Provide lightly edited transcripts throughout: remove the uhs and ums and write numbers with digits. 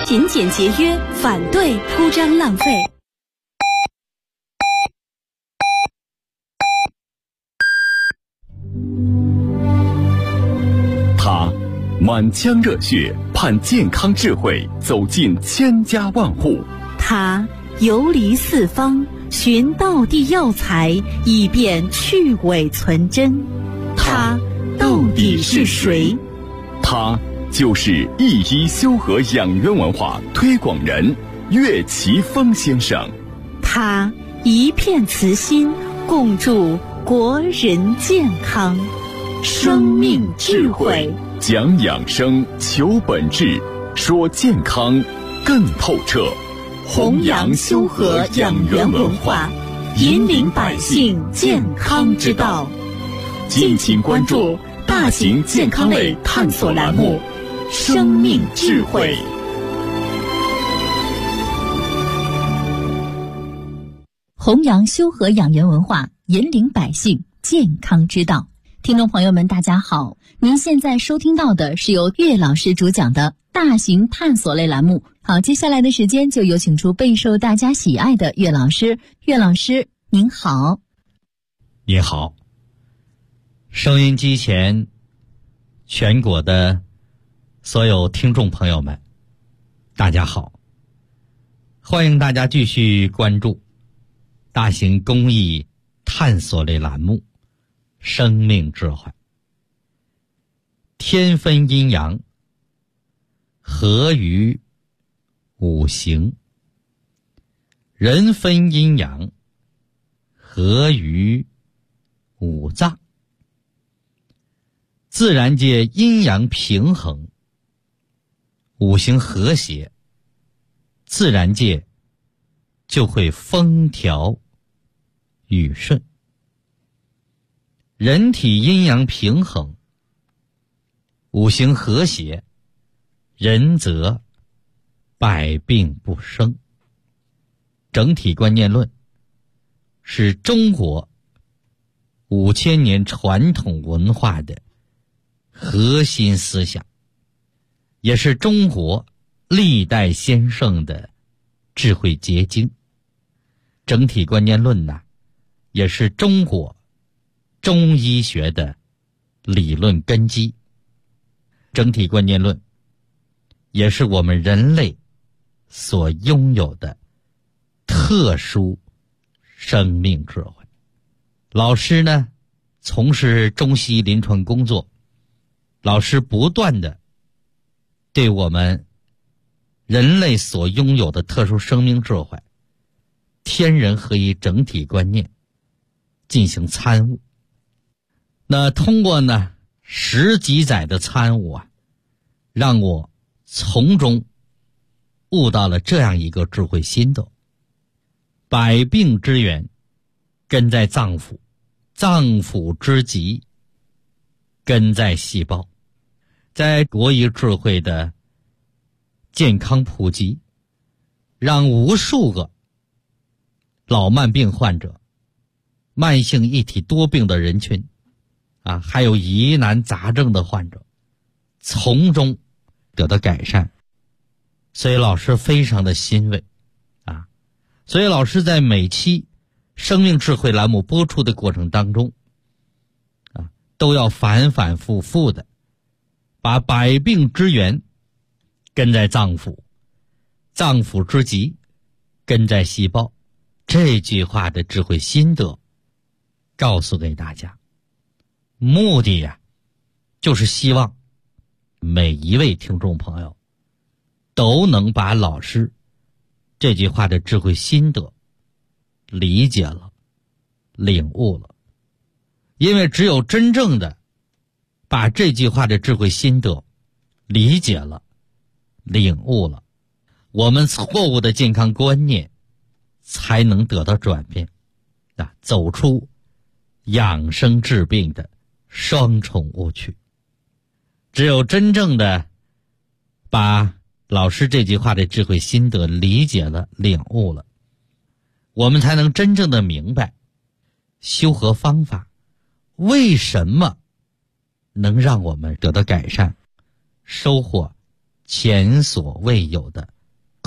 勤俭节约，反对铺张浪费。 他满腔热血盼健康智慧走进千家万户， 他游离四方寻道地药材，以便去伪存真。他到底是谁？ 他就是一一修和养元文化推广人岳奇峰先生。 他一片慈心，共筑国人健康。生命智慧， 讲养生，求本质，说健康更透彻。 弘扬修和养元文化，引领百姓健康之道。 敬请关注大型健康类探索栏目《生命智慧》。 弘扬修和养元文化，引领百姓健康之道。听众朋友们，大家好，您现在收听到的是由岳老师主讲的大型探索类栏目。好，接下来的时间就有请出备受大家喜爱的岳老师。岳老师您好。 你好，收音机前全国的所有听众朋友们，大家好，欢迎大家继续关注大型公益探索类栏目生命智慧。天分阴阳，合于五行；人分阴阳，合于五脏。自然界阴阳平衡，五行和谐，自然界就会风调雨顺。人体阴阳平衡，五行和谐，人则百病不生。整体观念论是中国5000年传统文化的核心思想，也是中国历代先圣的智慧结晶。整体观念论呢，也是中国中医学的理论根基。整体观念论也是我们人类所拥有的特殊生命智慧。老师呢，从事中西医临床工作，老师不断的对我们人类所拥有的特殊生命智慧、天人合一整体观念进行参悟。那通过呢10几载的参悟啊，让我从中悟到了这样一个智慧心得：百病之源根在脏腑，脏腑之疾根在细胞。在国医智慧的健康普及，让无数个老慢病患者、慢性一体多病的人群还有疑难杂症的患者从中得到改善。所以老师非常的欣慰所以老师在每期生命智慧栏目播出的过程当中都要反反复复的把百病之源根在脏腑，脏腑之疾根在细胞这句话的智慧心得告诉给大家。目的就是希望每一位听众朋友都能把老师这句话的智慧心得理解了、领悟了。因为只有真正的把这句话的智慧心得理解了、领悟了，我们错误的健康观念才能得到转变走出养生治病的双重误区。只有真正的把老师这句话的智慧心得理解了、领悟了，我们才能真正的明白修和方法为什么能让我们得到改善，收获前所未有的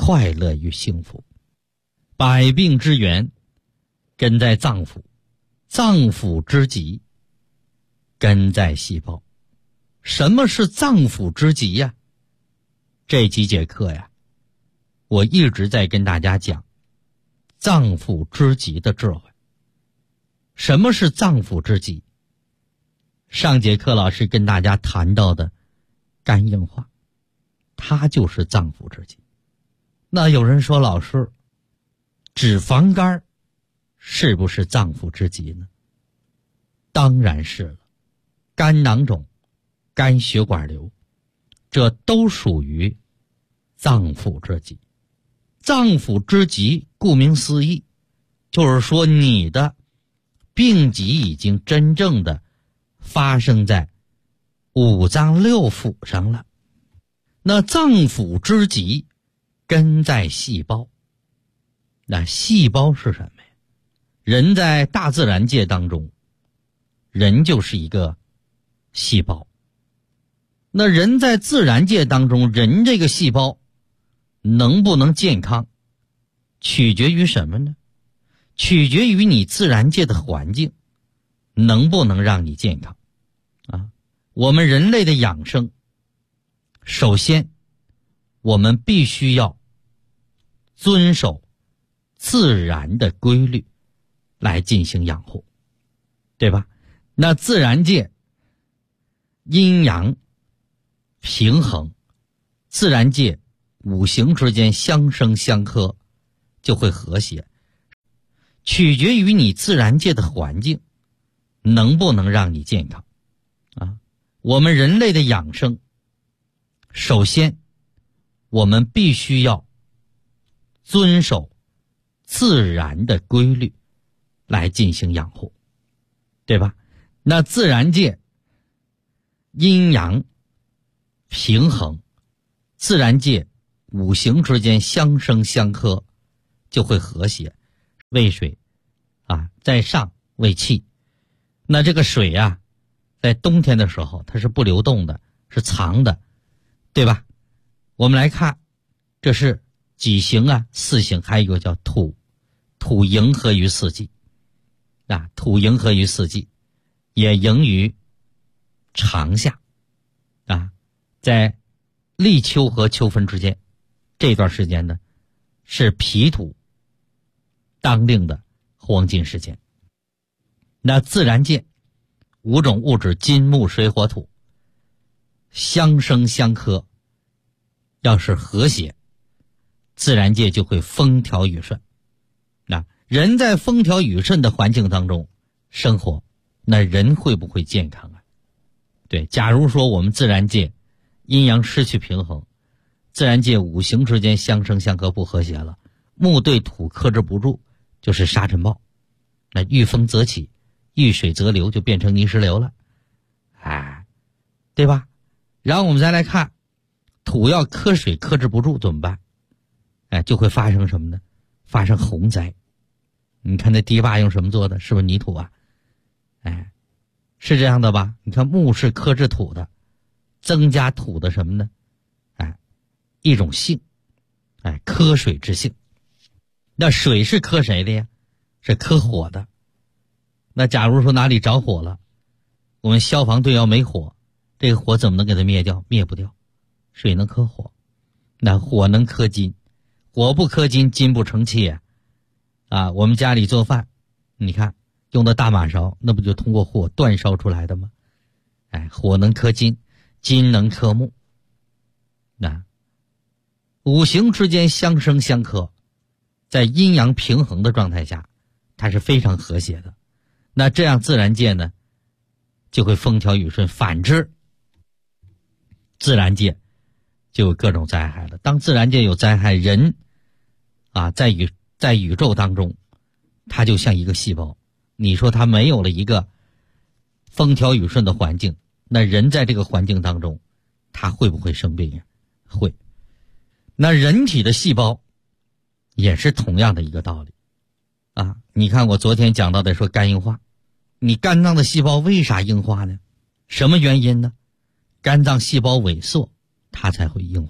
快乐与幸福。百病之源根在脏腑，脏腑之疾根在细胞。什么是脏腑之疾呀？这几节课呀，我一直在跟大家讲脏腑之疾的智慧。什么是脏腑之疾？上节课老师跟大家谈到的肝硬化，它就是脏腑之疾。那有人说，老师，脂肪肝是不是脏腑之疾呢？当然是了。肝囊肿、肝血管瘤，这都属于脏腑之疾。脏腑之疾顾名思义，就是说你的病疾已经真正的发生在五脏六腑上了。那脏腑之疾根在细胞。那细胞是什么呀？人在大自然界当中，人就是一个细胞。那人在自然界当中，人这个细胞能不能健康，取决于什么呢？取决于你自然界的环境能不能让你健康啊。我们人类的养生，首先我们必须要遵守自然的规律来进行养护，对吧？那自然界阴阳平衡，自然界五行之间相生相克，就会和谐。取决于你自然界的环境能不能让你健康啊。我们人类的养生，首先我们必须要遵守自然的规律来进行养护，对吧？那自然界阴阳平衡，自然界五行之间相生相克，就会和谐。为水啊，在上为气。那这个水啊，在冬天的时候它是不流动的，是藏的，对吧？我们来看，这是几行啊？四行，还有一个叫土，土迎合于四季啊，土迎合于四季，也迎于长夏啊，在立秋和秋分之间，这段时间呢，是脾土当令的黄金时间。那自然界五种物质金木水火土相生相克，要是和谐，自然界就会风调雨顺。那人在风调雨顺的环境当中生活，那人会不会健康啊？对，假如说我们自然界阴阳失去平衡，自然界五行之间相生相克不和谐了，木对土克制不住，就是沙尘暴。那遇风则起，遇水则流，就变成泥石流了，哎，对吧？然后我们再来看，土要克水克制不住怎么办？哎，就会发生什么呢？发生洪灾。你看那堤坝用什么做的？是不是泥土啊？哎，是这样的吧？你看木是克制土的，增加土的什么呢？哎，一种性，哎，克水之性。那水是克谁的呀？是克火的。那假如说哪里着火了，我们消防队要没火，这个火怎么能给它灭掉？灭不掉。水能克火，那火能克金，火不克金，金不成器啊！我们家里做饭，你看用的大马勺，那不就通过火煅烧出来的吗？哎，火能克金，金能克木。那五行之间相生相克，在阴阳平衡的状态下，它是非常和谐的。那这样自然界呢，就会风调雨顺。反之，自然界就有各种灾害了。当自然界有灾害，人啊，在宇宙当中，它就像一个细胞。你说它没有了一个风调雨顺的环境，那人在这个环境当中，他会不会生病呀？会。那人体的细胞也是同样的一个道理啊。你看我昨天讲到的说肝硬化，你肝脏的细胞为啥硬化呢？什么原因呢？肝脏细胞萎缩，它才会硬化的。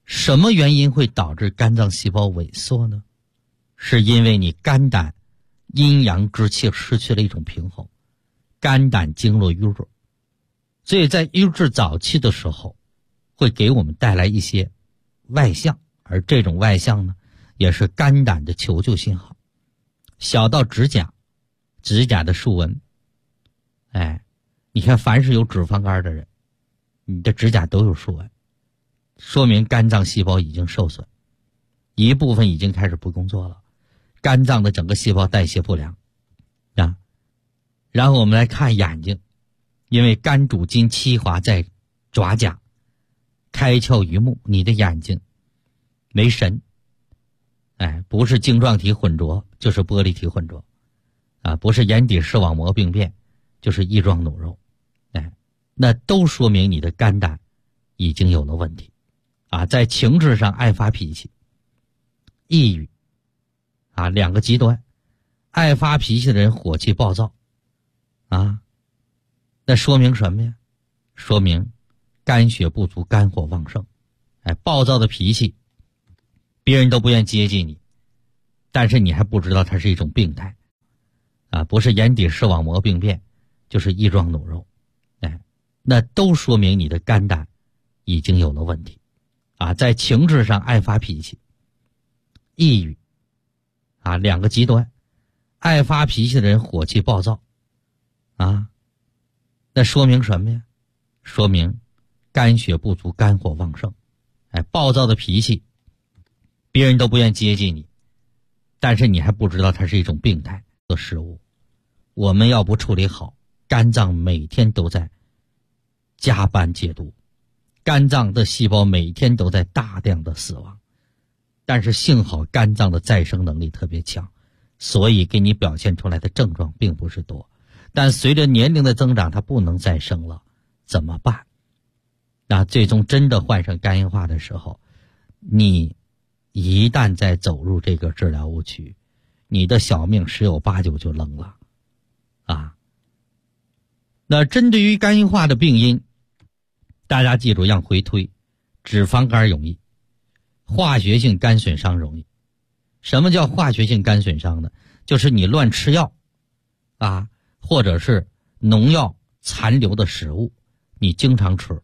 什么原因会导致肝脏细胞萎缩呢？是因为你肝胆阴阳之气失去了一种平衡，肝胆经络瘀滞，所以在瘀滞早期的时候会给我们带来一些外象，而这种外象呢也是肝胆的求救信号。小到指甲的竖纹，你看凡是有脂肪肝的人，你的指甲都有竖纹，说明肝脏细胞已经受损，一部分已经开始不工作了，肝脏的整个细胞代谢不良啊。然后我们来看眼睛，因为肝主筋，气华在爪甲，开窍于目，你的眼睛没神，不是晶状体混浊就是玻璃体混浊啊，不是眼底视网膜病变就是翼状脓肉，那都说明你的肝胆已经有了问题啊。在情志上爱发脾气、抑郁啊，两个极端。爱发脾气的人火气暴躁啊，那说明什么呀？说明肝血不足，肝火旺盛。暴躁的脾气别人都不愿接近你，但是你还不知道它是一种病态啊，不是眼底视网膜病变就是翼状脓肉，那都说明你的肝胆已经有了问题啊。在情志上爱发脾气、抑郁啊，两个极端。爱发脾气的人火气暴躁啊，那说明什么呀？说明肝血不足，肝火旺盛。暴躁的脾气别人都不愿接近你，但是你还不知道它是一种病态的食物。我们要不处理好，肝脏每天都在加班解毒，肝脏的细胞每天都在大量的死亡，但是幸好肝脏的再生能力特别强，所以给你表现出来的症状并不是多。但随着年龄的增长，它不能再生了，怎么办？那最终真的患上肝硬化的时候，你一旦再走入这个治疗误区，你的小命十有八九就扔了啊。那针对于肝硬化的病因，大家记住要回推，脂肪肝容易，化学性肝损伤容易。什么叫化学性肝损伤呢？就是你乱吃药啊，或者是农药残留的食物你经常吃，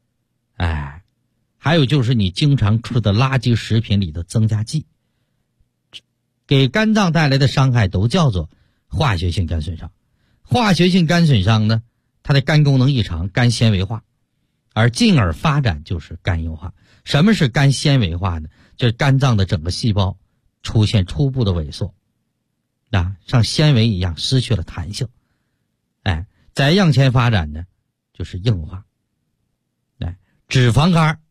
还有就是你经常吃的垃圾食品里的增加剂，给肝脏带来的伤害都叫做化学性肝损伤。化学性肝损伤呢，它的肝功能异常，肝纤维化，而进而发展就是肝硬化。什么是肝纤维化呢？就是肝脏的整个细胞出现初步的萎缩啊，像纤维一样失去了弹性。再向前发展呢，就是硬化。脂肪肝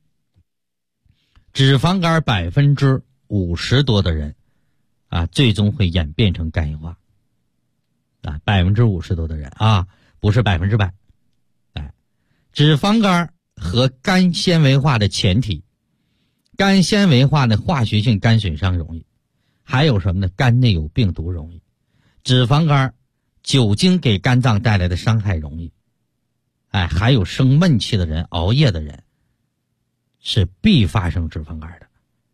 50%多的人啊，最终会演变成肝硬化啊，50%多的人啊，不是100%。脂肪肝和肝纤维化的前提，肝纤维化的化学性肝损伤容易，还有什么呢？肝内有病毒容易。脂肪肝酒精给肝脏带来的伤害容易，还有生闷气的人、熬夜的人是必发生脂肪肝的。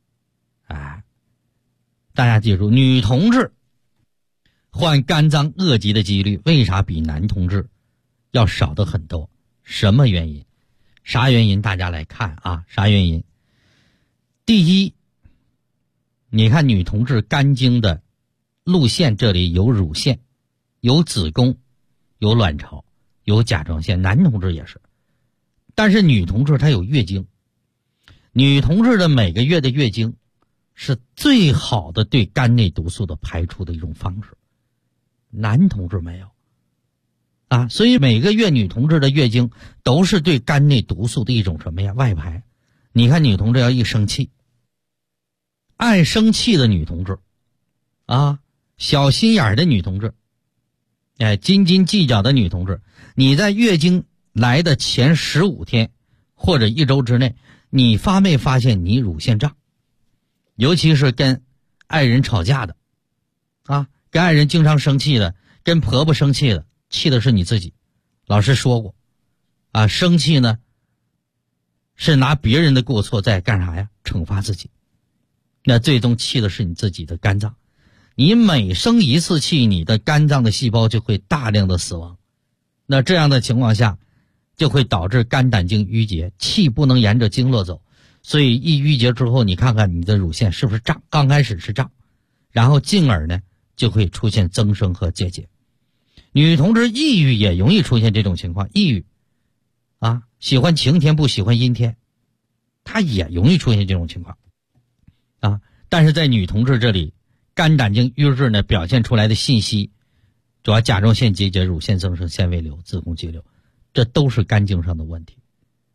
大家记住，女同志患肝脏恶疾的几率为啥比男同志要少得很多？什么原因？啥原因？大家来看啊，啥原因？第一，你看女同志肝经的路线，这里有乳腺，有子宫，有卵巢，有甲状腺，男同志也是。但是女同志她有月经，女同志的每个月的月经是最好的对肝内毒素的排出的一种方式，男同志没有啊。所以每个月女同志的月经都是对肝内毒素的一种什么呀？外排。你看女同志要一生气，爱生气的女同志啊，小心眼的女同志，斤斤计较的女同志，你在月经来的前15天或者1周之内，你发没发现你乳腺胀？尤其是跟爱人吵架的啊，跟爱人经常生气的，跟婆婆生气的，气的是你自己。老师说过啊，生气呢是拿别人的过错在干啥呀？惩罚自己。那最终气的是你自己的肝脏。你每生一次气，你的肝脏的细胞就会大量的死亡。那这样的情况下，就会导致肝胆经淤结，气不能沿着经络走，所以一淤结之后，你看看你的乳腺是不是胀？刚开始是胀，然后进而呢就会出现增生和结节。女同志抑郁也容易出现这种情况，抑郁啊，喜欢晴天不喜欢阴天，她也容易出现这种情况啊。但是在女同志这里，肝胆经瘀滞呢表现出来的信息，主要甲状腺结节、乳腺增生、纤维瘤、子宫肌瘤，这都是肝经上的问题。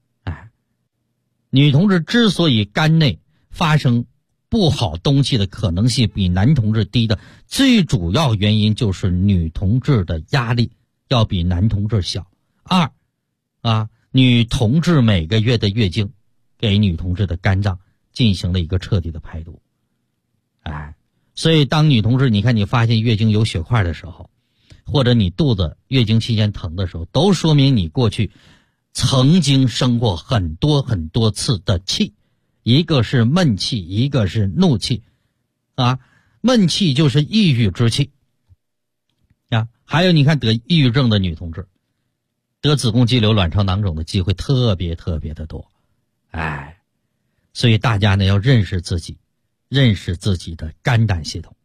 女同志之所以肝内发生不好东西的可能性比男同志低的最主要原因就是女同志的压力要比男同志小。女同志每个月的月经给女同志的肝脏进行了一个彻底的排毒。所以当女同志你看你发现月经有血块的时候，或者你肚子月经期间疼的时候，都说明你过去曾经生过很多很多次的气，一个是闷气，一个是怒气闷气就是抑郁之气还有你看得抑郁症的女同志，得子宫肌瘤、卵巢囊肿的机会特别特别的多。所以大家呢要认识自己，认识自己的肝胆系统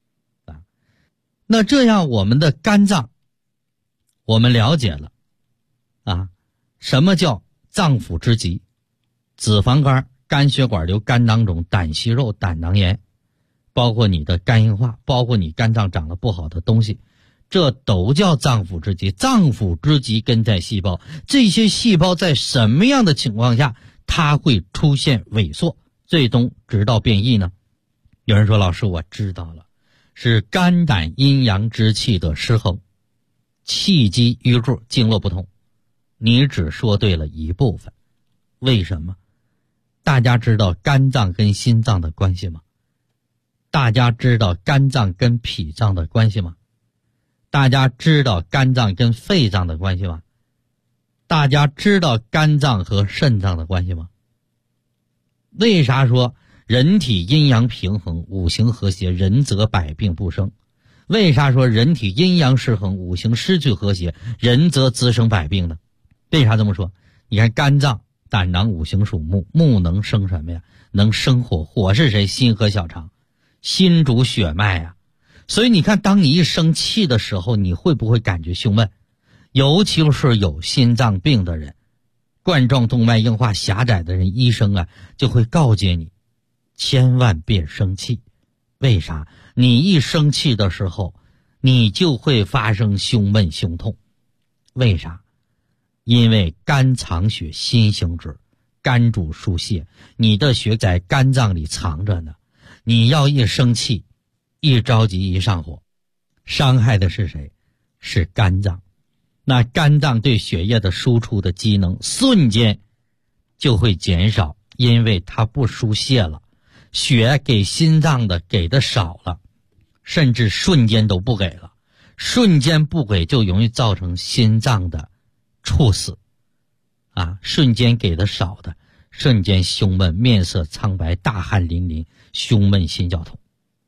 那这样我们的肝脏我们了解了什么叫脏腑之疾？脂肪肝、肝血管瘤、肝囊肿、胆息肉、胆囊炎，包括你的肝硬化，包括你肝脏长了不好的东西，这都叫脏腑之疾。脏腑之疾根在细胞，这些细胞在什么样的情况下它会出现萎缩，最终直到变异呢？有人说老师我知道了，是肝胆阴阳之气的失衡，气机瘀滞，经络不通。你只说对了一部分。为什么？大家知道肝脏跟心脏的关系吗？大家知道肝脏跟脾脏的关系吗？大家知道肝脏跟肺脏的关系吗？大家知道肝脏和肾脏的关系吗？为啥说人体阴阳平衡，五行和谐，人则百病不生？为啥说人体阴阳失衡，五行失去和谐，人则滋生百病呢？为啥这么说？你看肝脏、胆囊五行属木，木能生什么呀？能生火，火是谁？心和小肠，心主血脉所以你看当你一生气的时候，你会不会感觉胸闷？尤其是有心脏病的人，冠状动脉硬化狭窄的人，医生就会告诫你千万别生气。为啥？你一生气的时候，你就会发生胸闷胸痛。为啥？因为肝藏血，心行止，肝主疏泄，你的血在肝脏里藏着呢。你要一生气，一着急，一上火，伤害的是谁？是肝脏。那肝脏对血液的输出的机能瞬间就会减少，因为它不疏泄了，血给心脏的给的少了，甚至瞬间都不给了。瞬间不给就容易造成心脏的猝死瞬间给的少的，瞬间胸闷，面色苍白，大汗淋漓，胸闷心绞痛。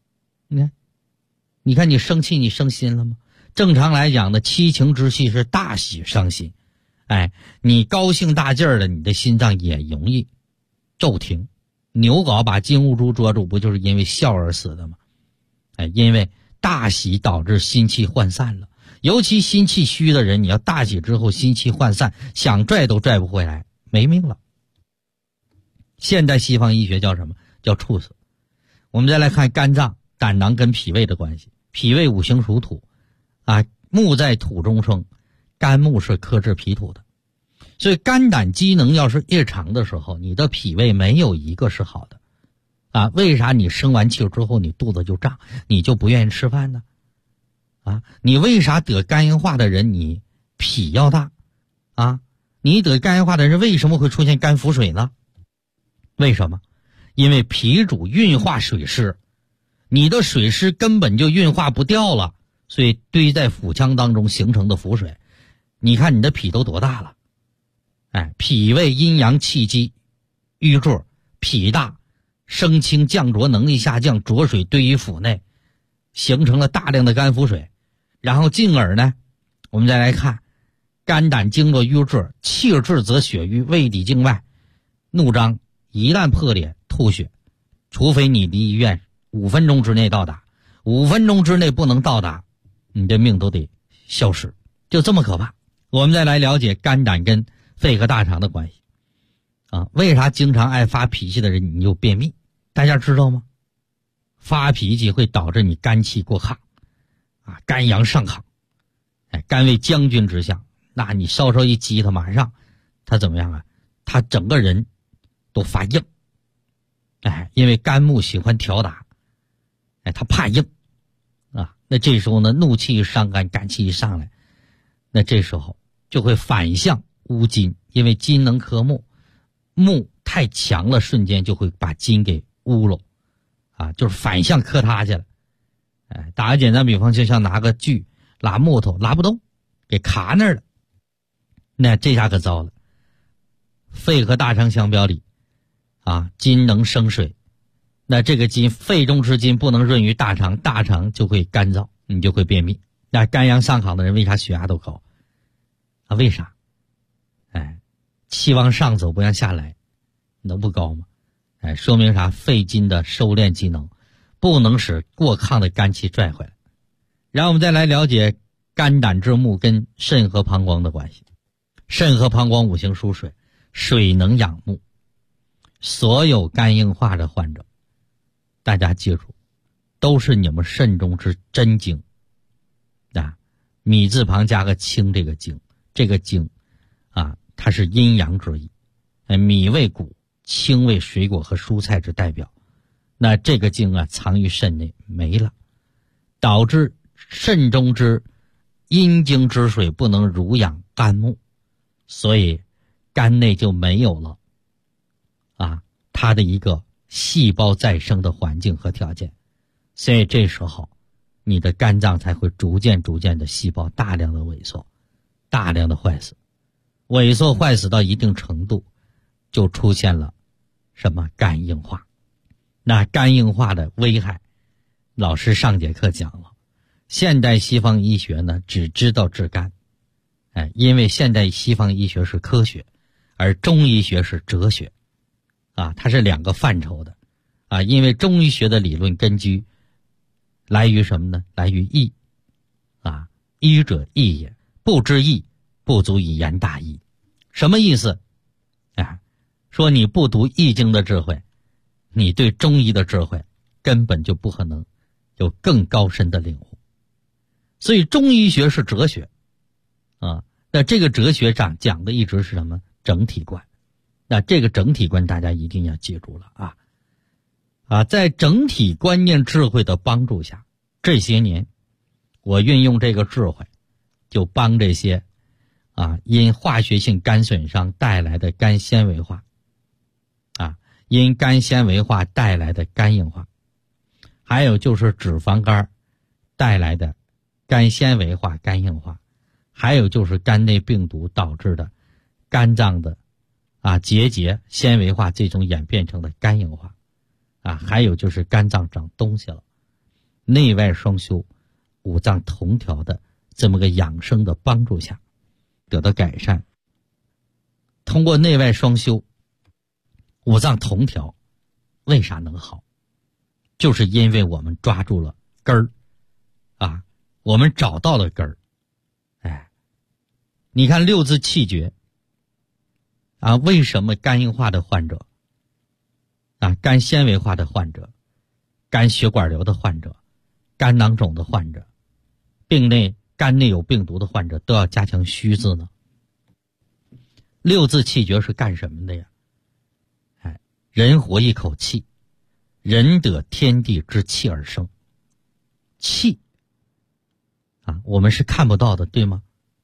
你看你生气，你生心了吗？正常来讲的七情之气是大喜伤心，你高兴大劲儿的，你的心脏也容易骤停。牛皋把金兀术捉住，不就是因为笑而死的吗？因为大喜导致心气涣散了，尤其心气虚的人，你要大喜之后心气涣散，想拽都拽不回来，没命了。现代西方医学叫什么？叫猝死。我们再来看肝脏、胆囊跟脾胃的关系。脾胃五行属土木在土中生，肝木是克制脾土的，所以肝胆机能要是异常的时候，你的脾胃没有一个是好的为啥你生完气之后你肚子就胀，你就不愿意吃饭呢？你为啥得肝硬化的人你脾要大你得肝硬化的人为什么会出现肝腹水呢？为什么？因为脾主运化水湿，你的水湿根本就运化不掉了，所以堆在腹腔当中形成的腹水。你看你的脾都多大了脾胃阴阳气机瘀滞，脾大，升清降浊能力下降，浊水堆于腹内，形成了大量的肝腹水。然后进而呢，我们再来看肝胆经络瘀滞，气滞则血瘀，胃底境外怒张，一旦破裂吐血，除非你离医院5分钟之内到达，5分钟之内不能到达，你的命都得消失，就这么可怕。我们再来了解肝胆跟肺和大肠的关系为啥经常爱发脾气的人你就便秘？大家知道吗？发脾气会导致你肝气过亢肝阳上亢，肝为将军之象，那你稍稍一激他，马上他怎么样他整个人都发硬，因为肝木喜欢调达，他怕硬那这时候呢，怒气一上肝，肝气一上来，那这时候就会反向污金，因为金能克木，木太强了，瞬间就会把金给污了就是反向克他去了。打个简单比方，就像拿个锯拉木头，拉不动，给卡那儿了，那这下可糟了。肺和大肠相表里金能生水，那这个金，肺中之金不能润于大肠，大肠就会干燥，你就会便秘。那肝阳上亢的人为啥血压都高为啥气往上走不让下来，能不高吗？说明啥？肺金的收敛机能不能使过亢的肝气拽回来。然后我们再来了解肝胆之木跟肾和膀胱的关系。肾和膀胱五行属水，水能养木，所有肝硬化的患者，大家记住，都是你们肾中之真经米字旁加个清，这个经，这个经它是阴阳之意。米为谷，清为水果和蔬菜之代表，那这个经藏于肾内没了，导致肾中之阴经之水不能濡养肝木，所以肝内就没有了它的一个细胞再生的环境和条件，所以这时候你的肝脏才会逐渐的细胞大量的萎缩，大量的坏死，萎缩坏死到一定程度，就出现了什么肝硬化。那肝硬化的危害，老师上节课讲了。现代西方医学呢，只知道治肝，因为现代西方医学是科学，而中医学是哲学，它是两个范畴的，因为中医学的理论根据来于什么呢？来于义，医者义也，不知义，不足以言大义。什么意思？说你不读易经的智慧，你对中医的智慧根本就不可能有更高深的领悟。所以中医学是哲学那这个哲学上讲的一直是什么？整体观。那这个整体观大家一定要记住了在整体观念智慧的帮助下，这些年我运用这个智慧，就帮这些因化学性肝损伤带来的肝纤维化因肝纤维化带来的肝硬化，还有就是脂肪肝带来的肝纤维化、肝硬化，还有就是肝内病毒导致的肝脏的结节纤维化，这种演变成的肝硬化还有就是肝脏长东西了，内外双修、五脏同调的这么个养生的帮助下得到改善。通过内外双修、五脏同调，为啥能好？就是因为我们抓住了根儿我们找到了根儿。你看六字气绝为什么肝硬化的患者肝纤维化的患者、肝血管瘤的患者、肝囊肿的患者、肝内有病毒的患者都要加强虚字呢？六字气绝是干什么的呀？人活一口气，人得天地之气而生。气我们是看不到的，对吗？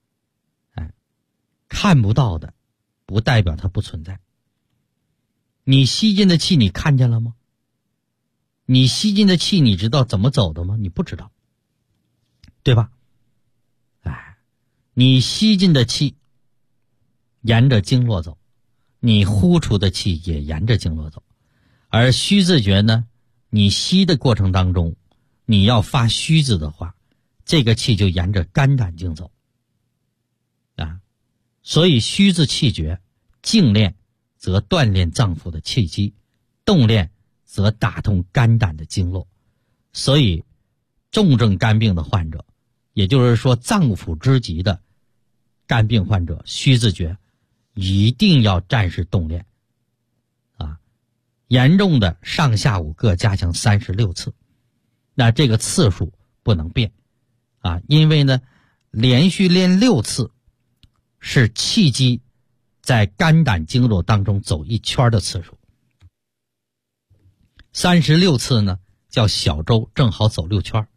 看不到的不代表它不存在。你吸进的气你看见了吗？你吸进的气你知道怎么走的吗？你不知道，对吧？你吸进的气沿着经络走，你呼出的气也沿着经络走。而虚字诀呢，你吸的过程当中，你要发虚字的话，这个气就沿着肝胆经走啊。所以虚字气诀，静练则锻炼脏腑的气机，动练则打通肝胆的经络。所以重症肝病的患者，也就是说脏腑之疾的肝病患者，虚字诀一定要战士动练啊。严重的上下午各加强36次，那这个次数不能变啊，因为呢连续练6次是气机在肝胆经络当中走一圈的次数，36次呢叫小周，正好走6圈。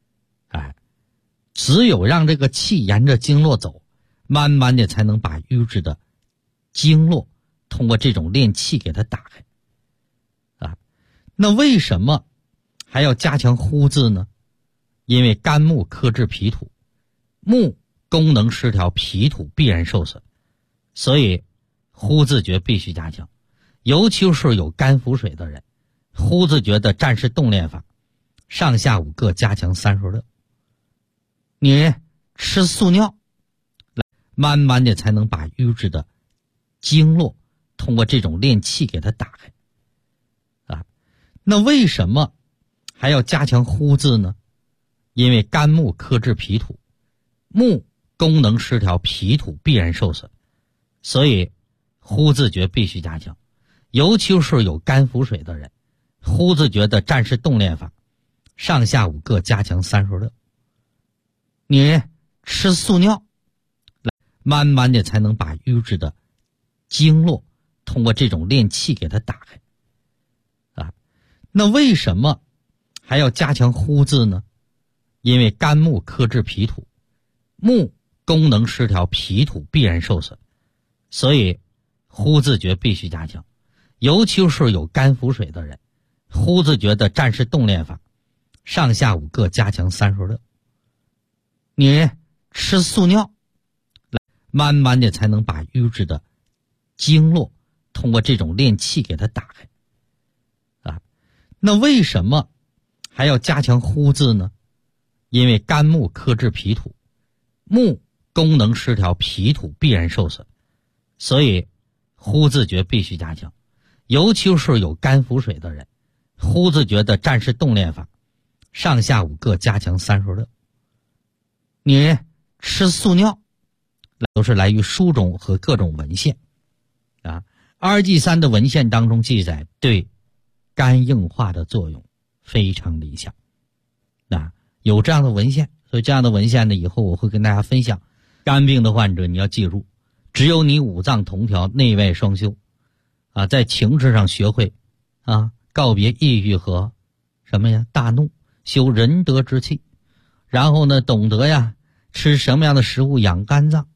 只有让这个气沿着经络走，慢慢的才能把瘀滞的经络通过这种练气给它打开啊。那为什么还要加强呼字呢？因为肝木克制脾土，木功能失调，脾土必然受损，所以呼字诀必须加强。尤其是有肝腹水的人，呼字诀的战士动练法，上下午各加强36。你吃素尿，慢慢的才能把瘀滞的经络通过这种练气给它打开啊。那为什么还要加强呼字呢？因为肝木克制脾土，木功能失调，脾土必然受损，所以呼字诀必须加强。尤其是有肝腹水的人，呼字诀的战士动练法，上下午各加强36。你吃素尿，慢慢的才能把瘀滞的经络通过这种练气给它打开啊。那为什么还要加强呼字呢？因为肝木克制脾土，木功能失调，脾土必然受损，所以呼字诀必须加强。尤其是有肝腹水的人，呼字诀的战士动练法，上下午各加强36。你吃素尿，慢慢的才能把瘀滞的经络通过这种练气给它打开啊。那为什么还要加强呼字呢？因为肝木克制脾土，木功能失调，脾土必然受损，所以呼字诀必须加强。尤其是有肝腹水的人，呼字诀的战士动练法，上下午各加强36。你吃素尿，都是来于书中和各种文献啊。2G3的文献当中记载，对肝硬化的作用非常理想啊，有这样的文献。所以这样的文献呢，以后我会跟大家分享。肝病的患者你要记住，只有你五脏同调，内外双修啊，在情志上学会啊，告别抑郁和什么呀大怒，修仁德之气，然后呢懂得呀吃什么样的食物养肝脏。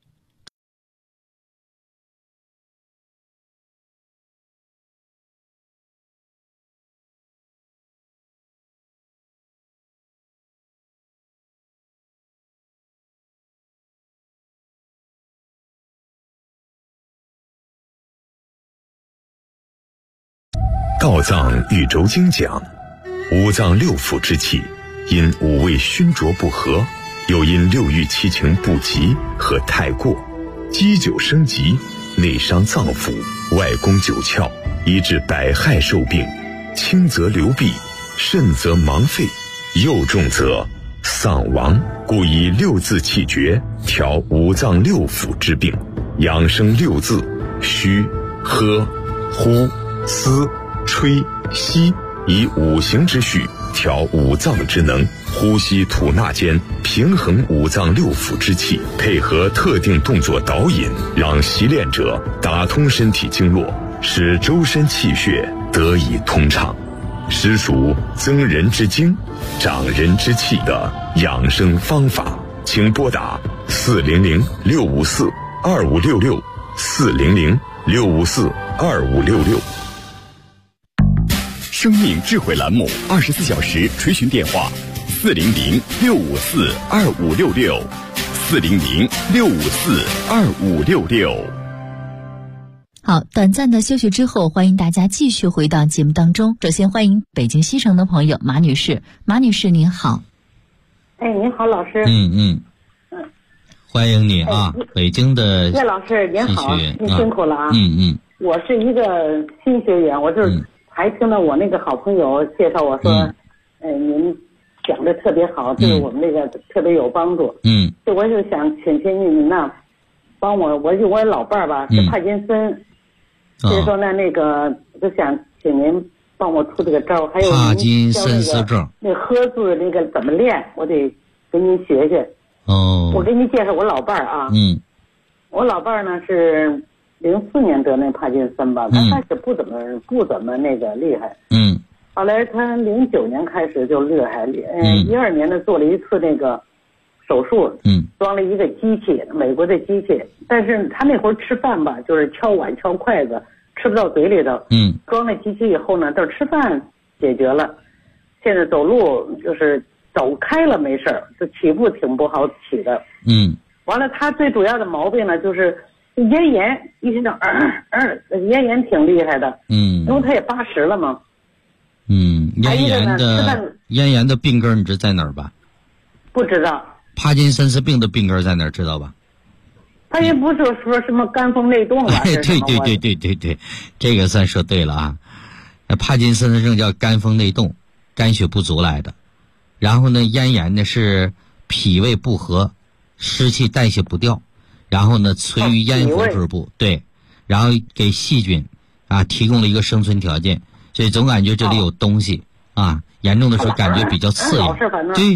道藏宇轴经讲，五脏六腑之气因五味熏浊不和，又因六欲七情不及和太过，积久生疾，内伤脏腑，外攻九窍，以致百害受病，轻则流弊，甚则盲废，又重则丧亡。故以六字气诀调五脏六腑之病，养生六字：虚、喝、呼、思、吹、吸，以五行之序调五脏之能，呼吸吐纳间平衡五脏六腑之气，配合特定动作导引，让习练者打通身体经络，使周身气血得以通畅，实属增人之精，长人之气的养生方法。请拨打400-654-2566 400-654-2566。生命智慧栏目24小时垂询电话400-654-2566 400-654-2566。 好，短暂的休息之后，欢迎大家继续回到节目当中。首先欢迎北京西城的朋友马女士。马女士您好。 哎，您好，老师。 欢迎你啊，北京的叶老师您好，您辛苦了啊。我是一个新学员，我就是还听到我那个好朋友介绍我说，您讲的特别好，对我们那个特别有帮助。就我就想请您呢，帮我老伴儿吧是帕金森，所以说呢那个就想请您帮我出这个招，还有帕金森氏症那喝字那个怎么练，我得跟您学学。我给你介绍我老伴儿啊。我老伴儿呢是04年得那帕金森吧，他开始不怎么那个厉害。后来他09年开始就厉害。12年呢做了一次那个手术，装了一个机器，美国的机器。但是他那会儿吃饭吧，就是敲碗敲筷子，吃不到嘴里头。装了机器以后呢，到吃饭解决了。现在走路就是走开了没事儿，就起步挺不好起的。完了，他最主要的毛病呢就是咽炎，一天到咽炎挺厉害的。因为他也80了嘛。 咽炎的病根你知在哪儿吧？ 不知道。 帕金森氏病的病根在哪儿知道吧？ 他也不是说什么肝风内动吧？ 对，这个算说对了啊。帕金森氏症叫肝风内动，肝血不足来的。然后呢，咽炎呢是脾胃不和，湿气代谢不掉，然后呢存于咽喉根部，对，然后给细菌提供了一个生存条件，所以总感觉这里有东西严重的时候感觉比较刺痒。对，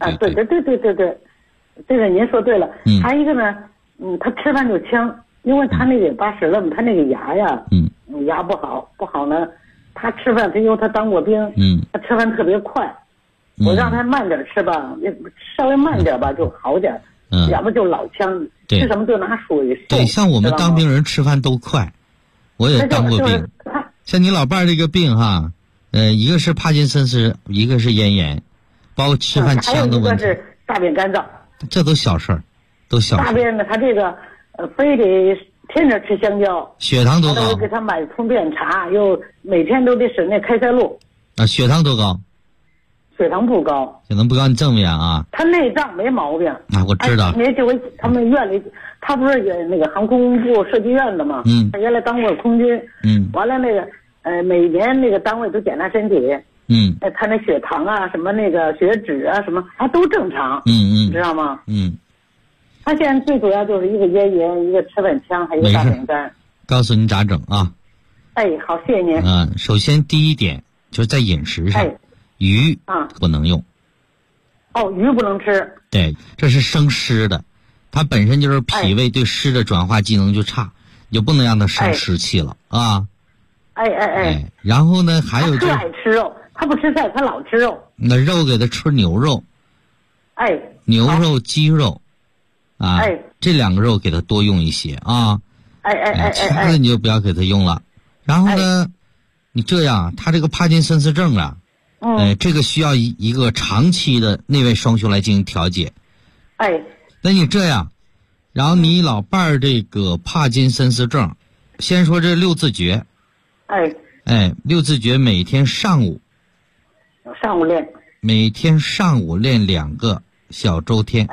这个您说对了。还一个呢，他吃饭就呛，因为他那个80了嘛，他那个牙呀，牙不好呢，他吃饭因为他当过兵，他吃饭特别快。我让他慢点吃吧，稍微慢点吧就好点，要不就老呛，吃什么就拿水。 对，像我们当兵人吃饭都快，我也当过兵。像你老伴儿这个病一个是帕金森氏，一个是咽炎，包括吃饭呛的问题。 还有一个是大便干燥， 这都小事儿， 大便呢，他这个非得天天吃香蕉， 血糖多高？ 我给他买通便茶，又每天都得使那开塞露。 血糖多高？ 血糖不高， 你正面啊？ 他内脏没毛病。 我知道。 这回他们院里，他不是那个航空部设计院的嘛？他原来当过空军。完了那个每年那个单位都检查身体。他那血糖什么那个血脂什么，他都正常。知道吗？他现在最主要就是一个咽炎，一个吃饭呛，还有一个大便干。 告诉你咋整啊？ 好，谢谢您。 首先第一点就是在饮食上。鱼不能用。 鱼不能吃。 对，这是生湿的，它本身就是脾胃对湿的转化机能就差，你就不能让它生湿气了啊。然后呢，还有他特爱吃肉，他不吃菜，他老吃肉。 那肉给他吃牛肉。牛肉、鸡肉，这2个肉给他多用一些啊。其他的你就不要给他用了。然后呢，你这样，他这个帕金森氏症这个需要一个长期的内外双修来进行调节。那你这样，然后你老伴儿这个帕金森氏症，先说这6字诀。6字诀每天上午练。 每天上午练2个小周天。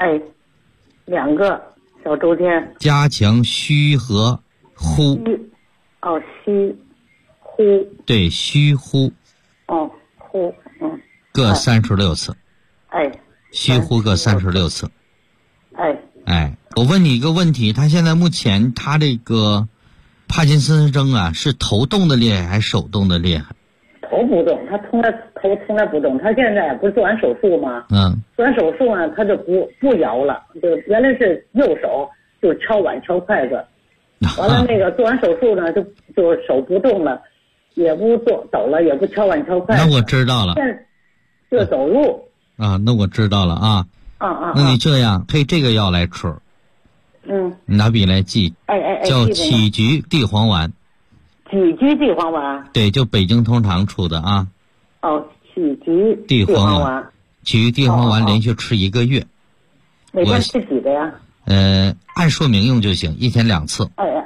2个小周天。 加强虚和呼。 虚呼。对， 虚呼。 呼。 各36次。虚呼各36次。我问你一个问题，他现在目前他这个帕金森氏症是头动的厉害还是手动的厉害？ 头不动，他头从来不动。他现在不是做完手术吗？做完手术呢，他就不摇了，就原来是右手就敲碗敲筷子，完了那个做完手术呢，就手不动了，也不走了，也不敲碗敲筷子。 那我知道了。 现在就走路。 那我知道了啊。那你这样配这个药来吃。你拿笔来记。叫杞菊地黄丸。 杞菊地黄丸。 对，就北京通常出的啊。 杞菊地黄丸。 杞菊地黄丸连续吃1个月。 每天吃几个呀？ 按说明用就行，1天2次。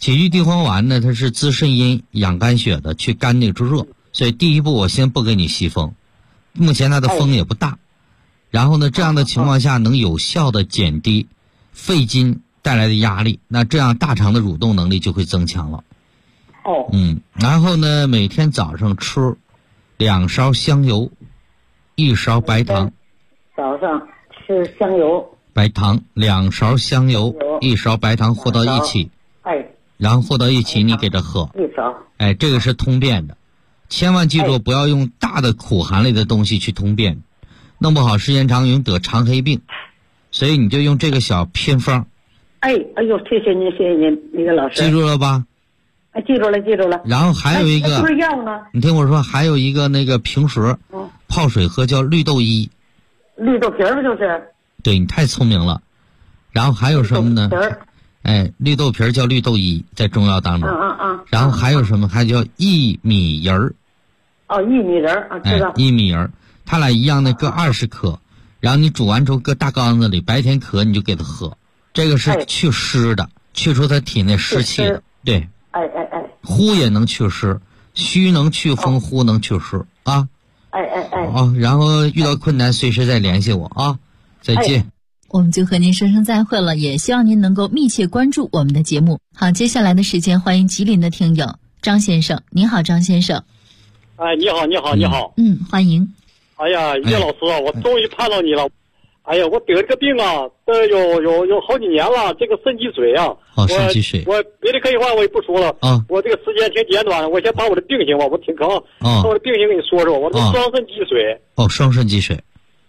杞菊地黄丸呢，它是滋肾阴、养肝血的，去肝内助热。所以第一步我先不给你吸风，目前它的风也不大。然后呢，这样的情况下能有效的减低肺经带来的压力，那这样大肠的蠕动能力就会增强了。然后呢，每天早上吃2勺香油，1勺白糖。 早上吃香油。 白糖2勺香油，1勺白糖和到一起。然后和到一起你给它喝。 1勺。 这个是通便的。千万记住，不要用大的苦寒类的东西去通便，弄不好时间长容易得肠黑病，所以你就用这个小偏方。 哎呦，谢谢您，李老师。 记住了吧？ 记住了。 然后还有一个， 不是药呢？ 你听我说，还有一个那个平时泡水喝叫绿豆衣。 绿豆皮儿不就是？ 对，你太聪明了。然后还有什么呢？绿豆皮儿叫绿豆衣，在中药当中。然后还有什么？还叫薏米仁儿。 薏米仁儿知道。 薏米仁儿，它俩一样的，各20克。然后你煮完之后搁大缸子里，白天渴你就给它喝。这个是去湿的，去除它体内湿气的。对。呼也能祛湿，虚能祛风，呼能祛湿啊。然后遇到困难随时再联系我啊。再见。 我们就和您说声再会了，也希望您能够密切关注我们的节目。好，接下来的时间欢迎吉林的听友张先生。你好，张先生。 你好。 欢迎。 哎呀，叶老师啊，我终于盼到你了。哎呀，我得这个病啊，都有好几年了，这个肾积水啊。 肾积水。 我别的废话我也不说了。我这个时间挺简短，我先把我的病情吧，我挺坑。把我的病情跟你说说，我这双肾积水。 双肾积水。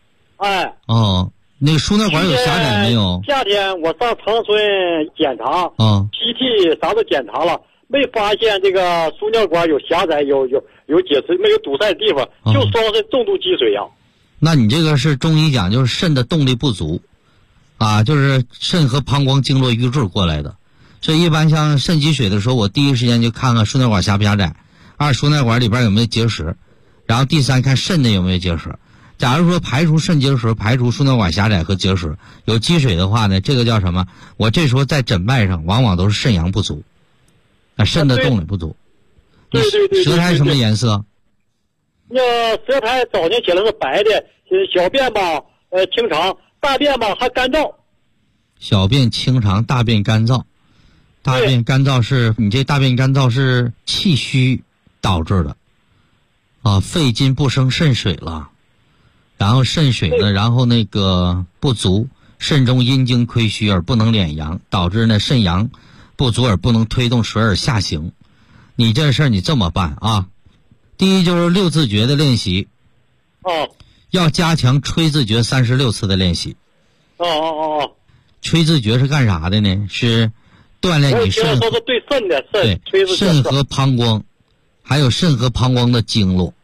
那个输尿管有狭窄没有？ 夏天我上长春检查，PT 啥都检查了，没发现这个输尿管有狭窄，有结石，没有堵塞的地方，就双肾重度积水呀。 那你这个是中医讲就是肾的动力不足，就是肾和膀胱经络瘀滞过来的。所以一般像肾积水的时候，我第一时间就看看输尿管狭不狭窄，2输尿管里边有没有结石，然后第3看肾内有没有结石。假如说排除肾结石，排除输尿管狭窄和结石，有积水的话呢，这个叫什么？我这时候在诊脉上往往都是肾阳不足，肾的动力不足。 对。 舌苔什么颜色？ 舌苔早年起来是白的，小便吧清长，大便吧还干燥。 小便清长，大便干燥。大便干燥是你这大便干燥是气虚导致的肺津不生肾水了。然后肾水呢，然后那个不足，肾中阴经亏虚而不能敛阳，导致呢肾阳不足而不能推动水而下行。你这事儿你这么办啊？第一就是6字诀的练习。要加强吹字诀36次的练习。吹字诀是干啥的呢？是锻炼你肾。 说是对肾的肾。 对，肾和膀胱，还有肾和膀胱的经络。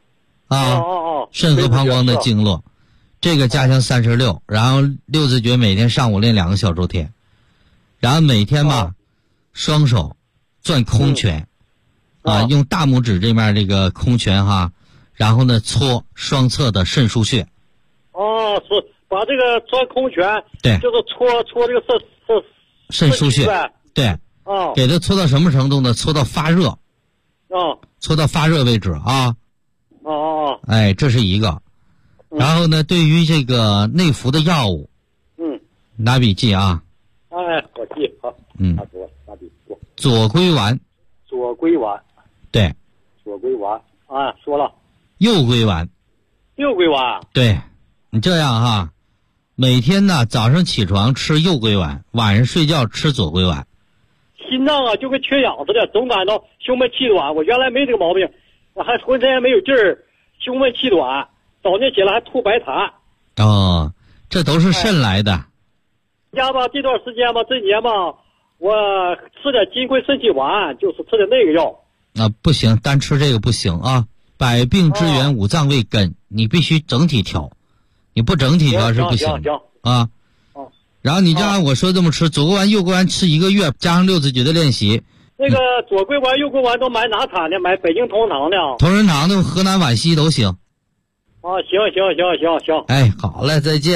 肾和膀胱的经络，这个加强36，然后6字诀每天上午练2个小周天，然后每天吧，双手攥空拳，用大拇指这面这个空拳然后呢搓双侧的肾腧穴。 是把这个攥空拳， 对， 就是搓这个肾腧穴，对，给它搓到什么程度呢？搓到发热，搓到发热为止啊。这是一个。然后呢，对于这个内服的药物，拿笔记啊。 我记好。拿笔。 左归丸。对。 左归丸说了。 右归丸。对，你这样每天呢早上起床吃右归丸，晚上睡觉吃左归丸。 心脏就跟缺氧似的，总感到胸闷气短。我原来没这个毛病，还浑身没有劲儿，胸闷气短，早上起来还吐白痰。 这都是肾来的。 家吧，这段时间吧，这年吧，我吃点金匮肾气丸，就是吃点那个药。 不行，单吃这个不行啊！百病之源，五脏为根，你必须整体调，你不整体调是不行的啊。然后你就按我说这么吃，左归丸、右归丸吃1个月，加上6字诀的练习。 那个左归丸、右归丸都买哪产的？买北京同仁堂的。 同仁堂的、河南皖西都行。 行。 好嘞，再见。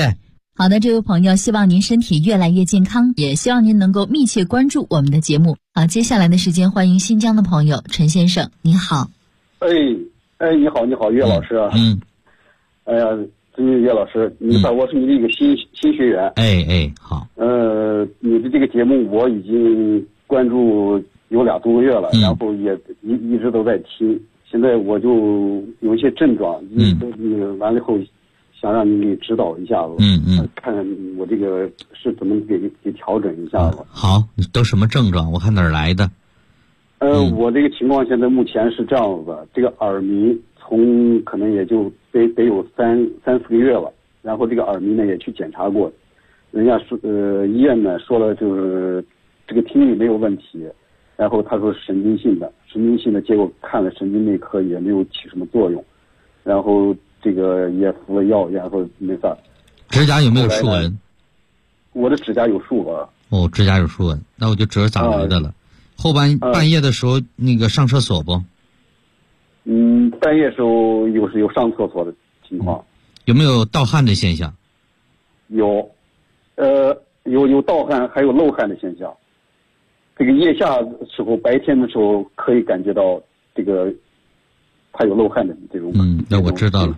好的，这位朋友，希望您身体越来越健康，也希望您能够密切关注我们的节目。好，接下来的时间，欢迎新疆的朋友陈先生，你好。 你好，岳老师啊。哎呀，岳老师，我是你的一个新学员。 好。 你的这个节目我已经关注有2多个月了，然后也一直都在听。现在我就有一些症状，完了以后想让你给指导一下子。看看我这个是怎么给调整一下子。 好，你都什么症状？我看哪儿来的？ 我这个情况现在目前是这样子，这个耳鸣从可能也就得有3、4个月了，然后这个耳鸣呢也去检查过，人家说医院呢说了就是这个听力没有问题，然后他说是神经性的，结果看了神经内科也没有起什么作用，然后这个也服了药，然后没事。 指甲有没有竖纹？ 我的指甲有竖纹。 哦，指甲有竖纹，那我就知道咋来的了。后半夜的时候那个上厕所不？ 半夜时候有上厕所的情况。 有没有盗汗的现象？ 有盗汗，还有漏汗的现象。这个腋下的时候，白天的时候可以感觉到这个它有漏汗的这种。 那我知道了。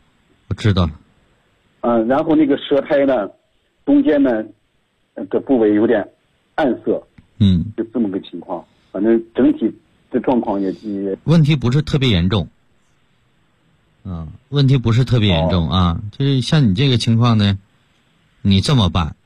然后那个舌苔呢，中间呢的部位有点暗色。就这么个情况，反正整体的状况也问题不是特别严重。问题不是特别严重啊，就是像你这个情况呢，你这么办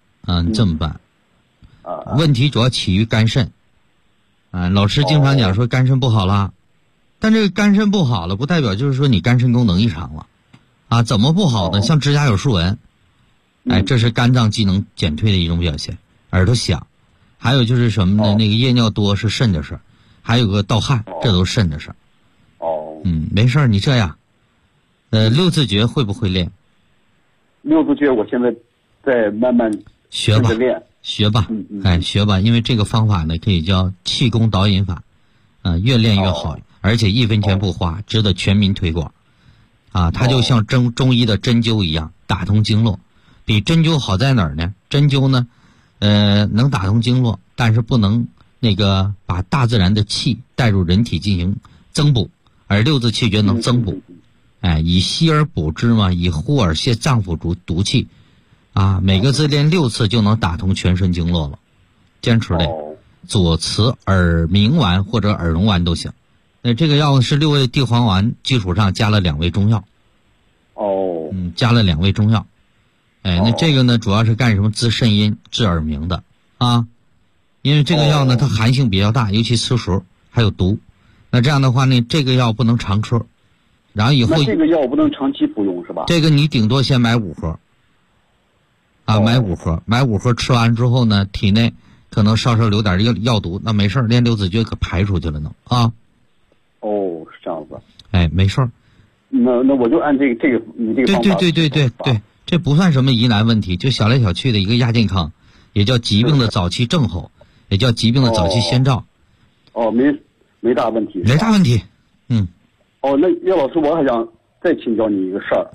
问题主要起于肝肾老师经常讲说肝肾不好了，但这个肝肾不好了不代表就是说你肝肾功能异常了怎么不好呢？像指甲有竖纹，这是肝脏机能减退的一种表现。耳朵响，还有就是什么呢？那个夜尿多是肾的事儿，还有个盗汗，这都是肾的事儿。没事儿，你这样六字诀会不会练？ 六字诀我现在在慢慢学吧，学吧，因为这个方法呢可以叫气功导引法越练越好，而且1分钱不花，值得全民推广它就像中医的针灸一样，打通经络。比针灸好在哪儿呢？针灸呢能打通经络，但是不能那个把大自然的气带入人体进行增补，而六字气诀能增补以息而补之嘛，以呼而泻脏腑毒气每个字练6次就能打通全身经络了。坚持练左慈耳鸣丸或者耳聋丸都行。这个药是6味地黄丸基础上加了2味中药加了2味中药那这个呢主要是干什么？滋肾阴治耳鸣的因为这个药呢它寒性比较大，尤其吃熟还有毒。那这样的话呢这个药不能常吃，然后以后那这个药不能长期服用是吧？ 这个你顶多先买5盒买5盒吃完之后呢体内可能稍留点药毒，那没事练六字诀可排出去了呢是这样子。 没事。 那我就按这个你这个方法。 对，这不算什么疑难问题，就小来小去的一个亚健康，也叫疾病的早期症候，也叫疾病的早期先兆。 没大问题。 没大问题。 那岳老师，我还想再请教你一个事儿。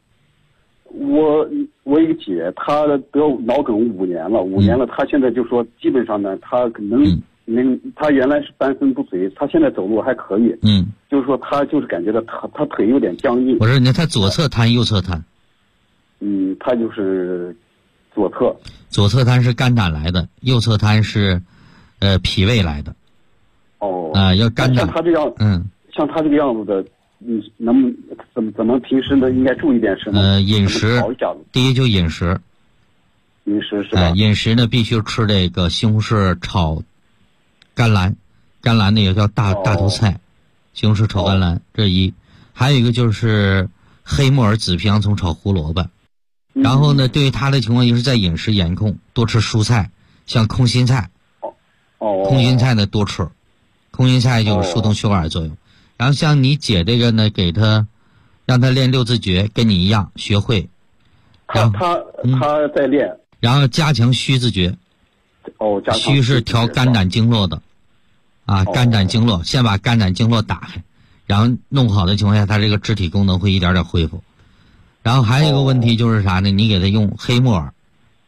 我一个姐，她得脑梗5年了，她现在就说基本上呢，她可能她原来是半身不遂，她现在走路还可以。就是说她就是感觉到她腿有点僵硬。 我说你她左侧瘫右侧瘫。 她就是左侧。 左侧瘫是肝胆来的，右侧瘫是脾胃来的。要肝胆。 像她这样像她这个样子的怎么平时呢应该注意点什么？ 饮食。第一就饮食是吧？ 饮食呢必须吃这个西红柿炒甘蓝呢也叫大头菜，西红柿炒甘蓝这一。还有一个就是黑木耳紫皮洋葱炒胡萝卜。然后呢对于他的情况就是在饮食严控，多吃蔬菜，像空心菜。空心菜呢多吃，空心菜就有疏通血管的作用。然后像你姐这个呢给他让他练六字诀，跟你一样学会。 他在练。 然后加强虚字诀。虚是调肝胆经络的肝胆经络，先把肝胆经络打开，然后弄好的情况下他这个肢体功能会一点点恢复。 然后还有一个问题就是啥呢？你给他用黑木耳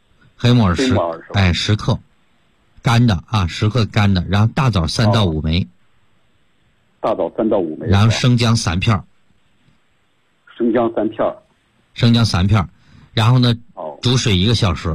10克，干的啊，10克干的，然后大枣3到5枚，然后生姜3片，然后呢，煮水1个小时，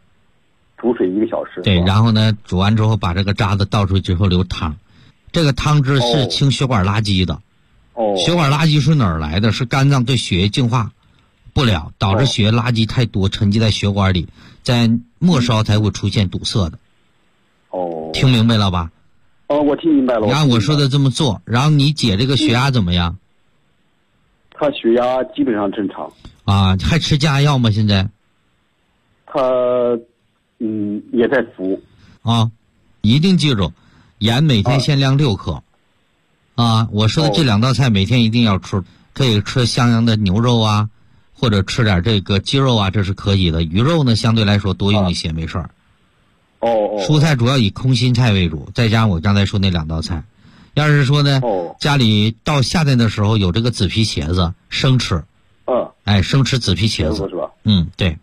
对，然后呢，煮完之后把这个渣子倒出去之后留汤，这个汤汁是清血管垃圾的。血管垃圾是哪儿来的？是肝脏对血液净化不了，导致血液垃圾太多沉积在血管里，在末梢才会出现堵塞的。听明白了吧？ 我听明白了。 然后我说的这么做，然后你姐这个血压怎么样？ 她血压基本上正常。 啊，还吃降压药吗？现在？ 她也在服。 啊，一定记住，盐每天限量6克。啊，我说的这2道菜每天一定要吃，可以吃像样的牛肉啊，或者吃点这个鸡肉啊，这是可以的。鱼肉呢，相对来说多用一些，没事儿。蔬菜主要以空心菜为主，再加上我刚才说那2道菜。要是说呢，家里到夏天的时候有这个紫皮茄子，生吃。生吃紫皮茄子是吧？对。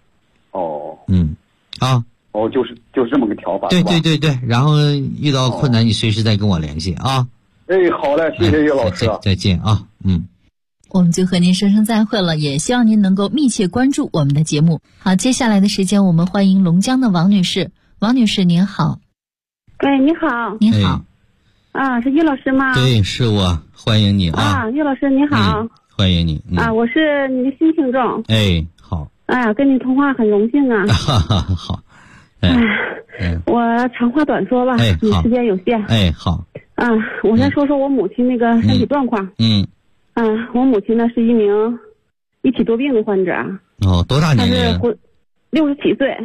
就是这么个调法。 对。然后遇到困难，你随时再跟我联系啊。 好嘞，谢谢岳老师。 再见啊。 我们就和您说声再会了，也希望您能够密切关注我们的节目。好，接下来的时间我们欢迎龙江的王女士。王女士您好。 你好。 您好。 是岳老师吗？ 对，是我，欢迎你啊。 岳老师你好。 欢迎你。 我是你的新听众。 好。 跟你通话很荣幸啊。 好。 我长话短说吧，你时间有限。 好。 我先说说我母亲那个身体状况。我母亲呢是一名一体多病的患者。 多大年龄 ？67岁。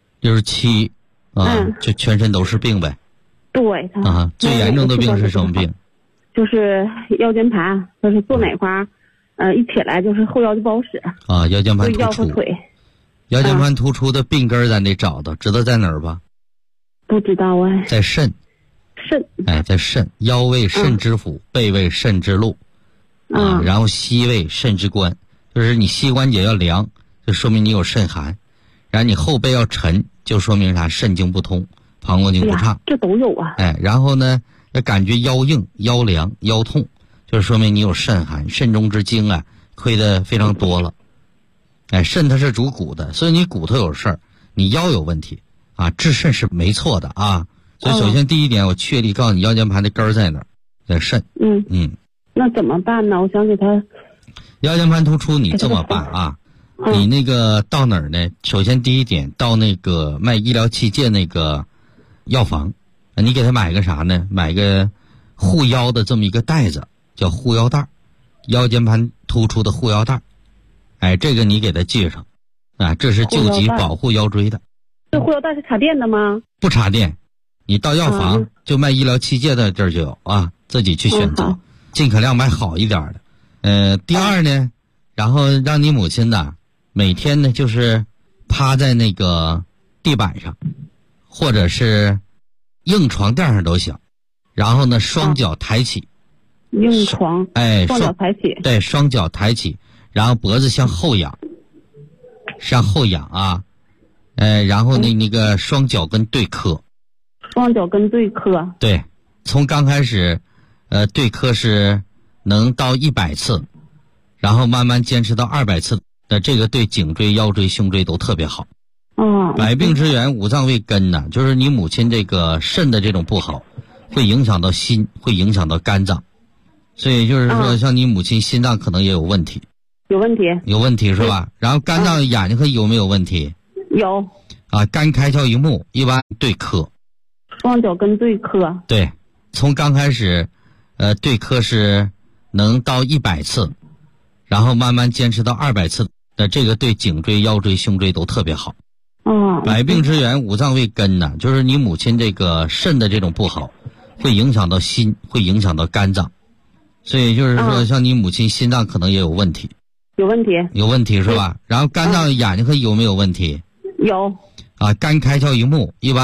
67就全身都是病呗。 对。 最严重的病是什么病？ 就是腰间盘，就是坐哪块一起来就是后腰就不好使。 腰间盘突出。 腰和腿。 腰间盘突出的病根咱得找到，知道在哪儿吧？ 不知道在肾。在肾，腰位肾之府，背位肾之路。然后膝位肾之关，就是你膝关节要凉，就说明你有肾寒。然后你后背要沉，就说明啥？肾经不通，膀胱经不畅。 这都有啊。 然后呢，要感觉腰硬、腰凉、腰痛，就是说明你有肾寒，肾中之精亏得非常多了。肾它是主骨的，所以你骨头有事儿，你腰有问题治肾是没错的啊。所以首先第一点，我确立告诉你腰间盘的根儿在哪儿，在肾。 那怎么办呢？我想给他腰间盘突出，你这么办你那个到哪儿呢？首先第一点，到那个卖医疗器械那个药房，你给他买个啥呢？买个护腰的这么一个袋子，叫护腰带，腰间盘突出的护腰带。这个你给他系上这是救急保护腰椎的。 这护腰带是插电的吗？ 不插电，你到药房就卖医疗器械的这儿就有自己去选择，尽可量买好一点的。第二呢，然后让你母亲每天呢就是趴在那个地板上，或者是硬床垫上都行，然后呢双脚抬起。 硬床。双脚抬起。 对，双脚抬起，然后脖子向后仰，然后那个双脚跟对磕。 双脚跟对磕。 对，从刚开始对磕是能到100次，然后慢慢坚持到200次的，这个对颈椎、腰椎、胸椎都特别好。百病之源五脏为根就是你母亲这个肾的这种不好，会影响到心，会影响到肝脏，所以就是说像你母亲心脏可能也有问题。有问题是吧？然后肝脏、眼睛有没有问题？ 有。 肝开窍于目，一般对磕。 双脚跟对磕。 对，从刚开始对磕是能到100次，然后慢慢坚持到200次的，这个对颈椎、腰椎、胸椎都特别好。百病之源五脏为根就是你母亲这个肾的这种不好，会影响到心，会影响到肝脏，所以就是说像你母亲心脏可能也有问题。有问题是吧？然后肝脏、眼睛有没有问题？ 有。 肝开窍于目，一般